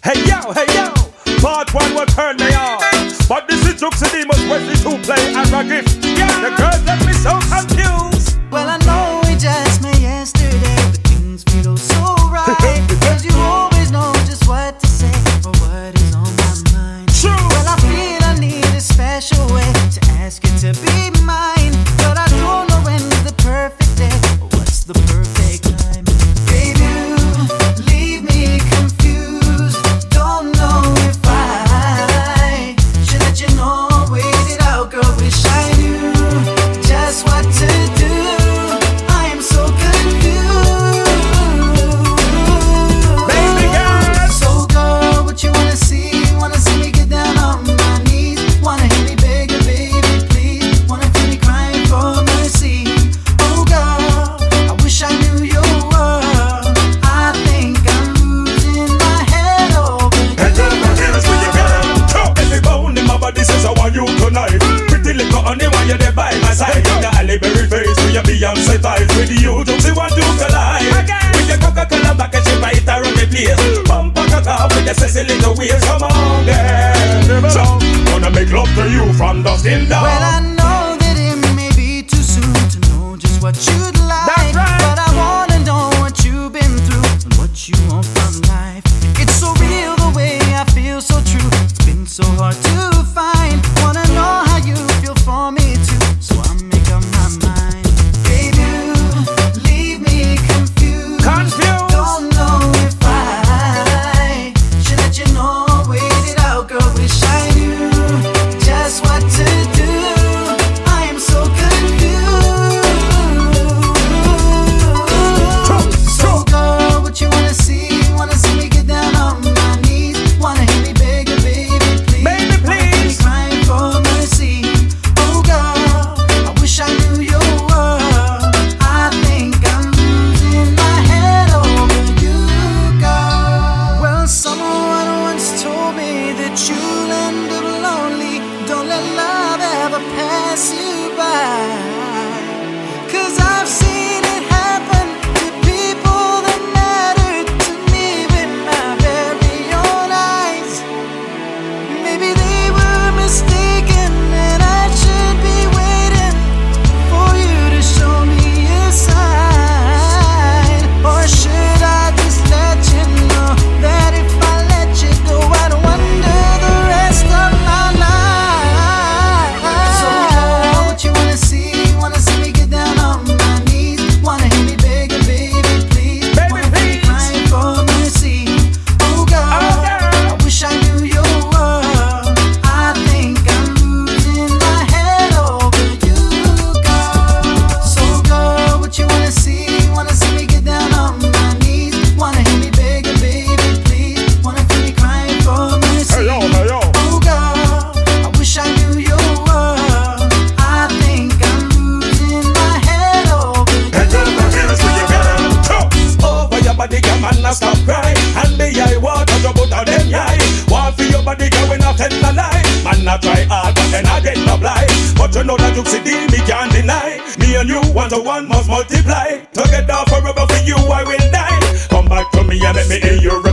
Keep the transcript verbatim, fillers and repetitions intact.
Hey yo, hey yo, part one will turn me on. But this is Juxedemus Wesley to play as a gift. Yeah, the girls left me so confused. Well, I know we just met yesterday, but things feel so right. Because you always know just what to say or what is on my mind. True. Well, I feel I need a special way to ask you to be mine. But I don't know when is the perfect day or what's the perfect time. Baby, you leave me confused. Don't know if I should let you know. Wait it out, girl, wish I knew just what to do. I am so confused. Baby girl. So girl, what you wanna see? Wanna see me get down on my knees? Wanna hear me begging, baby, please? Wanna feel me crying for mercy? Oh girl, I wish I knew your world. I think I'm losing my head over you. Hey girl, my tears for you, girl. Throw every bone in my body says I want you tonight. Pretty little honey, why you there by my side? In the Halle Berry face with your Beyonce thighs. With you, don't see want to collide. With your Coca-Cola back and she bite her on the place. Bumper cock with your sexy little waist. Come on, girl. So, gonna make love to you from dusk till dawn. Well, I know that it may be too soon to know just what you'd like. That's right. But I wanna know what you've been through and what you want from life. It's so real the way I feel, so true. It's been so hard to find. Wanna know how you feel for me too, so I make up my mind. Baby, you leave me confused. Confused. Don't know if I should let you know. Wait it out, girl, wish I knew just what to do. I am so confused. So girl, what you wanna see? Wanna see me get down on my knees? Wanna hear me begging, baby, please? Baby, Wanna hear me please. crying for mercy? Oh girl, I wish I knew your world. I think I'm losing my head over you, girl. Well, someone once told me that you'll end up lonely. Don't let love ever pass you by. Cause I've seen it happen to people that mattered to me with my very own eyes. Maybe they were mistaken and I should be waiting for you to show me a sign. Or should I just let you know that if I let you go I'd wonder the rest of my life. So girl, what you wanna see? Wanna see me get down on my knees? Wanna hear me begging, baby, please? Baby, Wanna hear me please. crying for mercy? Oh girl, Oh, girl. I wish I knew your world. I think I'm losing my head over you, girl. So girl, what you wanna see? Wanna see me get down on my knees? Wanna hear me begging, baby, please? Wanna feel me crying for mercy? Hey yo, hey yo. Oh girl, I wish I knew your world. I think I'm losing my head over you. Hey girl, my tears for you, girl. Throw over your body, girl, man, now stop crying. And the eye water, you put on them eye. Want for your body, girl, we not tell a lie. Man, not try hard, but then I get no blind. But you know that you see deal, me can't deny. Me and you, one to one must multiply. Together forever for you, I will die. Come back to me and let me hear your